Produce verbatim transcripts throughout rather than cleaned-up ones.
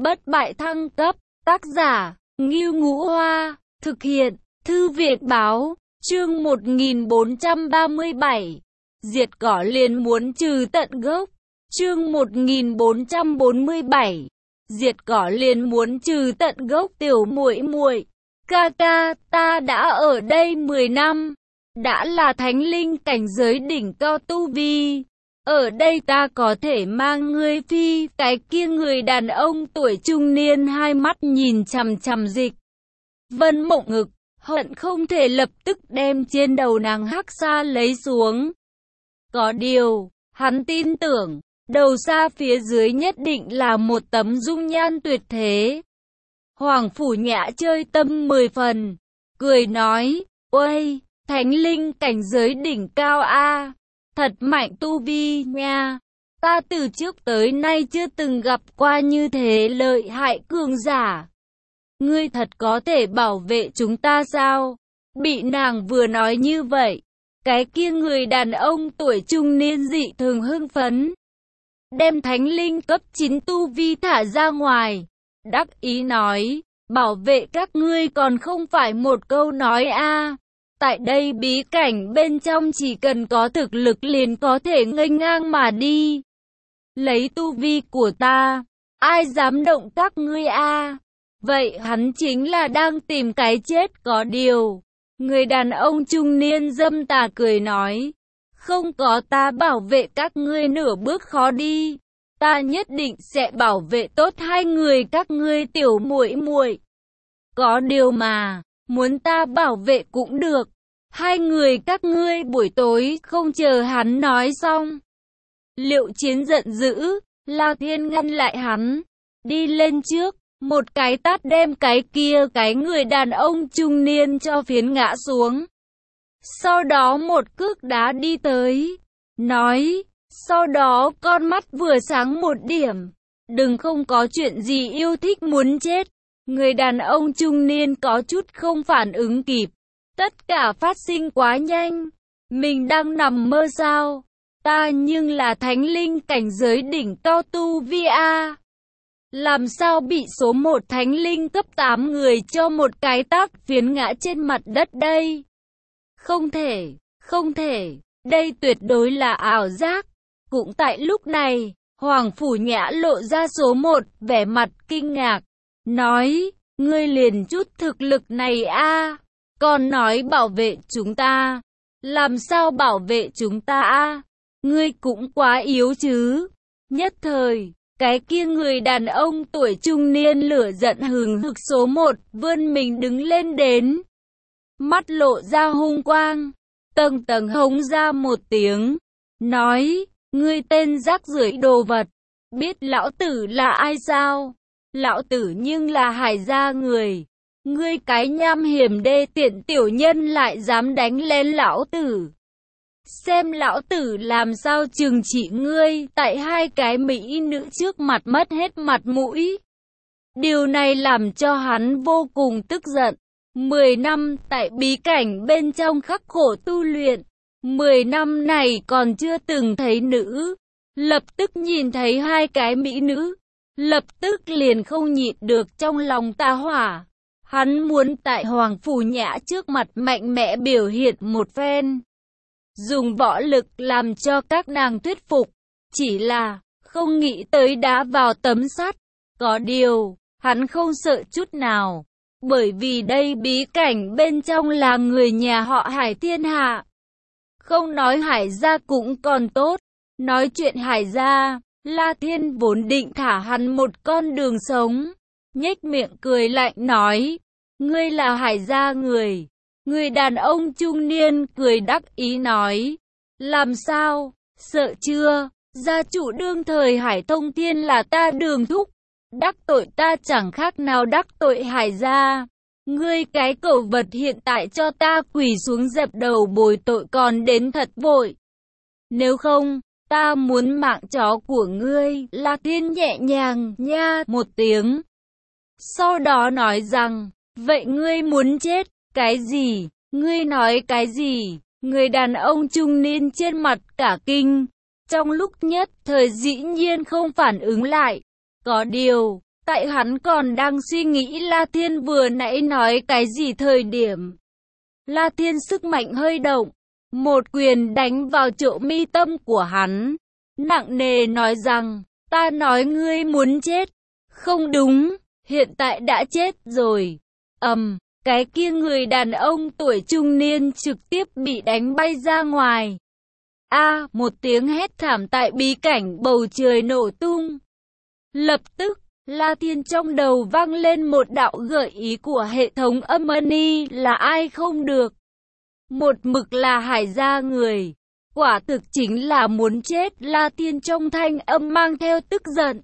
bất bại thăng cấp, tác giả, Ngưu Ngũ Hoa, thực hiện, Thư viện báo, chương một nghìn bốn trăm ba mươi bảy, diệt cỏ liền muốn trừ tận gốc, chương một nghìn bốn trăm bốn mươi bảy, diệt cỏ liền muốn trừ tận gốc. Tiểu muội muội, ca ca, ta đã ở đây mười năm, đã là thánh linh cảnh giới đỉnh cao tu vi. Ở đây ta có thể mang ngươi phi. Cái kia người đàn ông tuổi trung niên hai mắt nhìn chằm chằm Dịch Vân Mộng ngực, hận không thể lập tức đem trên đầu nàng hắc sa lấy xuống. Có điều, hắn tin tưởng, đầu sa phía dưới nhất định là một tấm dung nhan tuyệt thế. Hoàng Phủ Nhã chơi tâm mười phần, cười nói, ôi, thánh linh cảnh giới đỉnh cao a, thật mạnh tu vi nha, ta từ trước tới nay chưa từng gặp qua như thế lợi hại cường giả. Ngươi thật có thể bảo vệ chúng ta sao? Bị nàng vừa nói như vậy, cái kia người đàn ông tuổi trung niên dị thường hưng phấn, đem thánh linh cấp chín tu vi thả ra ngoài, đắc ý nói, bảo vệ các ngươi còn không phải một câu nói a. Tại đây bí cảnh bên trong chỉ cần có thực lực liền có thể nghênh ngang mà đi. Lấy tu vi của ta, ai dám động các ngươi a? Vậy hắn chính là đang tìm cái chết. Có điều, người đàn ông trung niên dâm tà cười nói, không có ta bảo vệ các ngươi nửa bước khó đi, ta nhất định sẽ bảo vệ tốt hai người các ngươi. Tiểu muội muội, có điều mà, muốn ta bảo vệ cũng được, hai người các ngươi buổi tối không. Chờ hắn nói xong, Liệu Chiến giận dữ, La Thiên ngăn lại hắn, đi lên trước, một cái tát đem cái kia cái người đàn ông trung niên cho phiến ngã xuống. Sau đó một cước đá đi tới, nói, sau đó con mắt vừa sáng một điểm, đừng không có chuyện gì yêu thích muốn chết. Người đàn ông trung niên có chút không phản ứng kịp, tất cả phát sinh quá nhanh, mình đang nằm mơ sao? Ta nhưng là thánh linh cảnh giới đỉnh cao tu vi a, làm sao bị số một thánh linh cấp tám người cho một cái tát phiến ngã trên mặt đất đây? Không thể, không thể, đây tuyệt đối là ảo giác. Cũng tại lúc này, Hoàng Phủ Nhã lộ ra số một, vẻ mặt kinh ngạc, nói, ngươi liền chút thực lực này a, còn nói bảo vệ chúng ta, làm sao bảo vệ chúng ta a? Ngươi cũng quá yếu chứ. Nhất thời, cái kia người đàn ông tuổi trung niên lửa giận hừng hực số một, vươn mình đứng lên đến, mắt lộ ra hung quang, tầng tầng hống ra một tiếng, nói, ngươi tên rác rưởi đồ vật, biết lão tử là ai sao? Lão tử nhưng là Hải gia người, ngươi cái nham hiểm đê tiện tiểu nhân lại dám đánh lên lão tử. Xem lão tử làm sao trừng trị ngươi. Tại hai cái mỹ nữ trước mặt mất hết mặt mũi. Điều này làm cho hắn vô cùng tức giận. Mười năm tại bí cảnh bên trong khắc khổ tu luyện, mười năm này còn chưa từng thấy nữ, lập tức nhìn thấy hai cái mỹ nữ, lập tức liền không nhịn được trong lòng tà hỏa. Hắn muốn tại Hoàng Phủ Nhã trước mặt mạnh mẽ biểu hiện một phen, dùng võ lực làm cho các nàng thuyết phục, chỉ là không nghĩ tới đá vào tấm sắt. Có điều, hắn không sợ chút nào, bởi vì đây bí cảnh bên trong là người nhà họ Hải thiên hạ. Không nói Hải gia cũng còn tốt, nói chuyện Hải gia, La Thiên vốn định thả hắn một con đường sống, nhếch miệng cười lạnh nói, ngươi là Hải gia người. Người đàn ông trung niên cười đắc ý nói, làm sao, sợ chưa? Gia chủ đương thời Hải Thông Thiên là ta Đường thúc, đắc tội ta chẳng khác nào đắc tội Hải gia. Ngươi cái cẩu vật hiện tại cho ta quỳ xuống dập đầu bồi tội còn đến thật vội. Nếu không, ta muốn mạng chó của ngươi. La Thiên nhẹ nhàng nha một tiếng, sau đó nói rằng, vậy ngươi muốn chết? Cái gì? Ngươi nói cái gì? Người đàn ông trung niên trên mặt cả kinh, trong lúc nhất thời dĩ nhiên không phản ứng lại. Có điều, Tại hắn còn đang suy nghĩ La Thiên vừa nãy nói cái gì thời điểm. La Thiên sức mạnh hơi động, một quyền đánh vào chỗ mi tâm của hắn, nặng nề nói rằng, ta nói ngươi muốn chết. Không đúng, hiện tại đã chết rồi. Ầm, cái kia người đàn ông tuổi trung niên trực tiếp bị đánh bay ra ngoài. A, một tiếng hét thảm tại bí cảnh bầu trời nổ tung. Lập tức, La Thiên trong đầu vang lên một đạo gợi ý của hệ thống âm ni là ai không được. Một mực là Hải gia người. Quả thực chính là muốn chết. La Thiên trong thanh âm mang theo tức giận.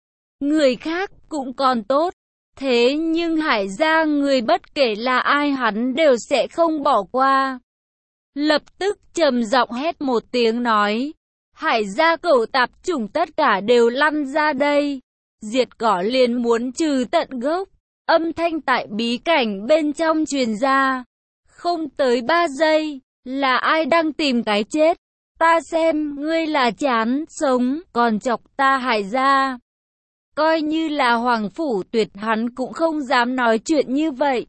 Người khác cũng còn tốt. Thế nhưng Hải gia người bất kể là ai hắn đều sẽ không bỏ qua. Lập tức trầm giọng hét một tiếng nói. Hải gia cẩu tạp chủng tất cả đều lăn ra đây. Diệt cỏ liền muốn trừ tận gốc. Âm thanh tại bí cảnh bên trong truyền ra. Không tới ba giây, là ai đang tìm cái chết? Ta xem, ngươi là chán sống, còn chọc ta Hải gia. Coi như là Hoàng Phủ Tuyệt hắn cũng không dám nói chuyện như vậy.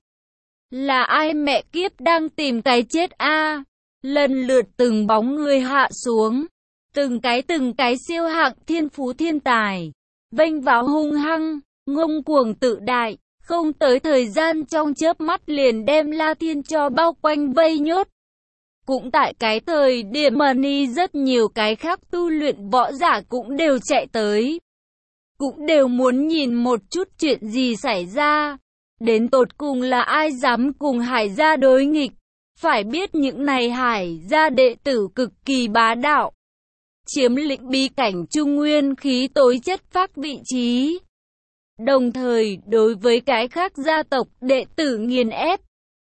Là ai mẹ kiếp đang tìm cái chết a? Lần lượt từng bóng người hạ xuống. Từng cái từng cái siêu hạng thiên phú thiên tài. Vênh vào hung hăng, ngông cuồng tự đại. Không tới thời gian trong chớp mắt liền đem La Thiên cho bao quanh vây nhốt. Cũng tại cái thời điểm Mani rất nhiều cái khác tu luyện võ giả cũng đều chạy tới. Cũng đều muốn nhìn một chút chuyện gì xảy ra. Đến tột cùng là ai dám cùng Hải gia đối nghịch. Phải biết những này Hải gia đệ tử cực kỳ bá đạo. Chiếm lĩnh bí cảnh trung nguyên khí tối chất phác vị trí. Đồng thời đối với cái khác gia tộc đệ tử nghiền ép.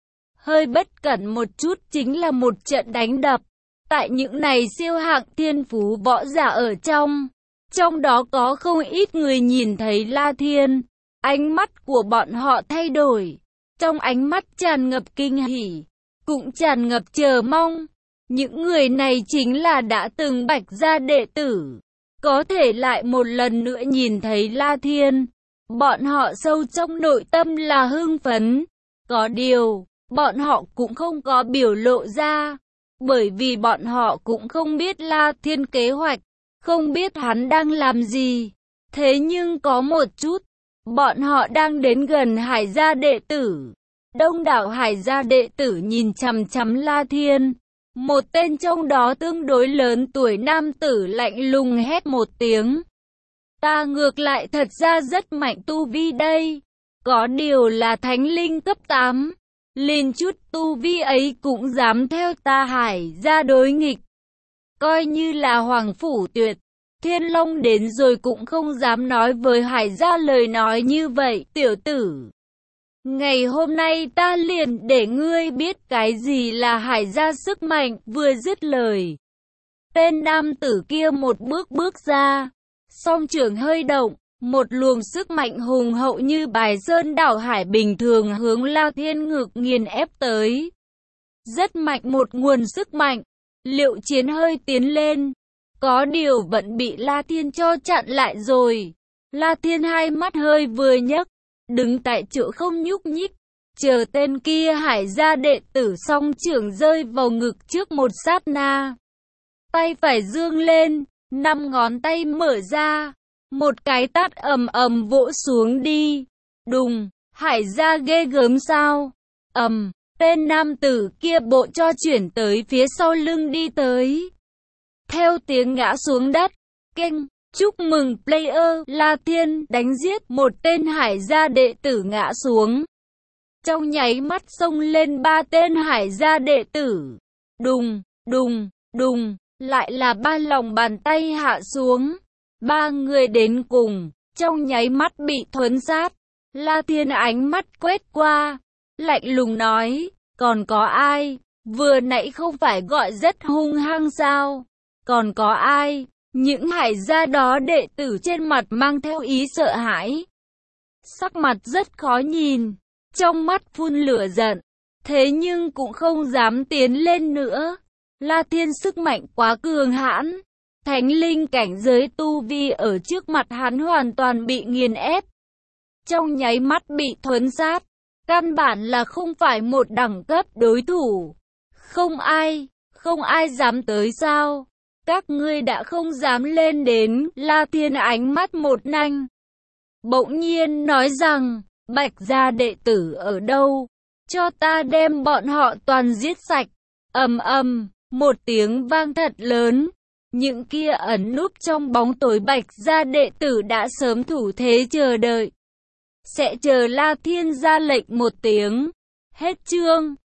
Hơi bất cẩn một chút chính là một trận đánh đập. Tại những này siêu hạng thiên phú võ giả ở trong. Trong đó có không ít người nhìn thấy La Thiên. Ánh mắt của bọn họ thay đổi. Trong ánh mắt tràn ngập kinh hỉ. Cũng tràn ngập chờ mong. Những người này chính là đã từng Bạch gia đệ tử. Có thể lại một lần nữa nhìn thấy La Thiên. Bọn họ sâu trong nội tâm là hưng phấn. Có điều, bọn họ cũng không có biểu lộ ra. Bởi vì bọn họ cũng không biết La Thiên kế hoạch. Không biết hắn đang làm gì. Thế nhưng có một chút. Bọn họ đang đến gần Hải gia đệ tử. Đông đảo Hải gia đệ tử nhìn chằm chằm La Thiên. Một tên trong đó tương đối lớn tuổi nam tử lạnh lùng hét một tiếng. Ta ngược lại thật ra rất mạnh tu vi đây. Có điều là thánh linh cấp tám. Liền chút tu vi ấy cũng dám theo ta Hải gia đối nghịch. Coi như là Hoàng Phủ Tuyệt, Thiên Long đến rồi cũng không dám nói với Hải gia lời nói như vậy. Tiểu tử, ngày hôm nay ta liền để ngươi biết cái gì là Hải gia sức mạnh. Vừa dứt lời, tên nam tử kia một bước bước ra. Song trưởng hơi động, một luồng sức mạnh hùng hậu như bài sơn đảo hải bình thường hướng La Thiên ngược nghiền ép tới. Rất mạnh một nguồn sức mạnh, Liệu Chiến hơi tiến lên, có điều vẫn bị La Thiên cho chặn lại rồi. La Thiên hai mắt hơi vừa nhấc, đứng tại chỗ không nhúc nhích, chờ tên kia Hải gia đệ tử song trưởng rơi vào ngực trước một sát na. Tay phải dương lên, năm ngón tay mở ra, một cái tát ầm ầm vỗ xuống đi. Đùng, Hải gia ghê gớm sao? Ầm, tên nam tử kia bộ cho chuyển tới phía sau lưng đi tới. Theo tiếng ngã xuống đất, keng, chúc mừng player, La Thiên đánh giết một tên Hải gia đệ tử ngã xuống. Trong nháy mắt xông lên ba tên Hải gia đệ tử. Đùng, đùng, đùng, lại là ba lòng bàn tay hạ xuống. Ba người đến cùng, trong nháy mắt bị thuấn sát. La Thiên ánh mắt quét qua, lạnh lùng nói, còn có ai? Vừa nãy không phải gọi rất hung hăng sao? Còn có ai? Những Hải gia đó đệ tử trên mặt mang theo ý sợ hãi. Sắc mặt rất khó nhìn, trong mắt phun lửa giận, thế nhưng cũng không dám tiến lên nữa. La Thiên sức mạnh quá cường hãn, thánh linh cảnh giới tu vi ở trước mặt hắn hoàn toàn bị nghiền ép. trong nháy mắt bị thuấn sát. Căn bản là không phải một đẳng cấp đối thủ. Không ai, không ai dám tới sao? Các ngươi đã không dám lên đến. La Thiên ánh mắt một nanh. Bỗng nhiên nói rằng, Bạch gia đệ tử ở đâu? Cho ta đem bọn họ toàn giết sạch. Ầm ầm, một tiếng vang thật lớn. Những kia ẩn núp trong bóng tối Bạch gia đệ tử đã sớm thủ thế chờ đợi. Sẽ chờ La Thiên ra lệnh một tiếng. Hết chương.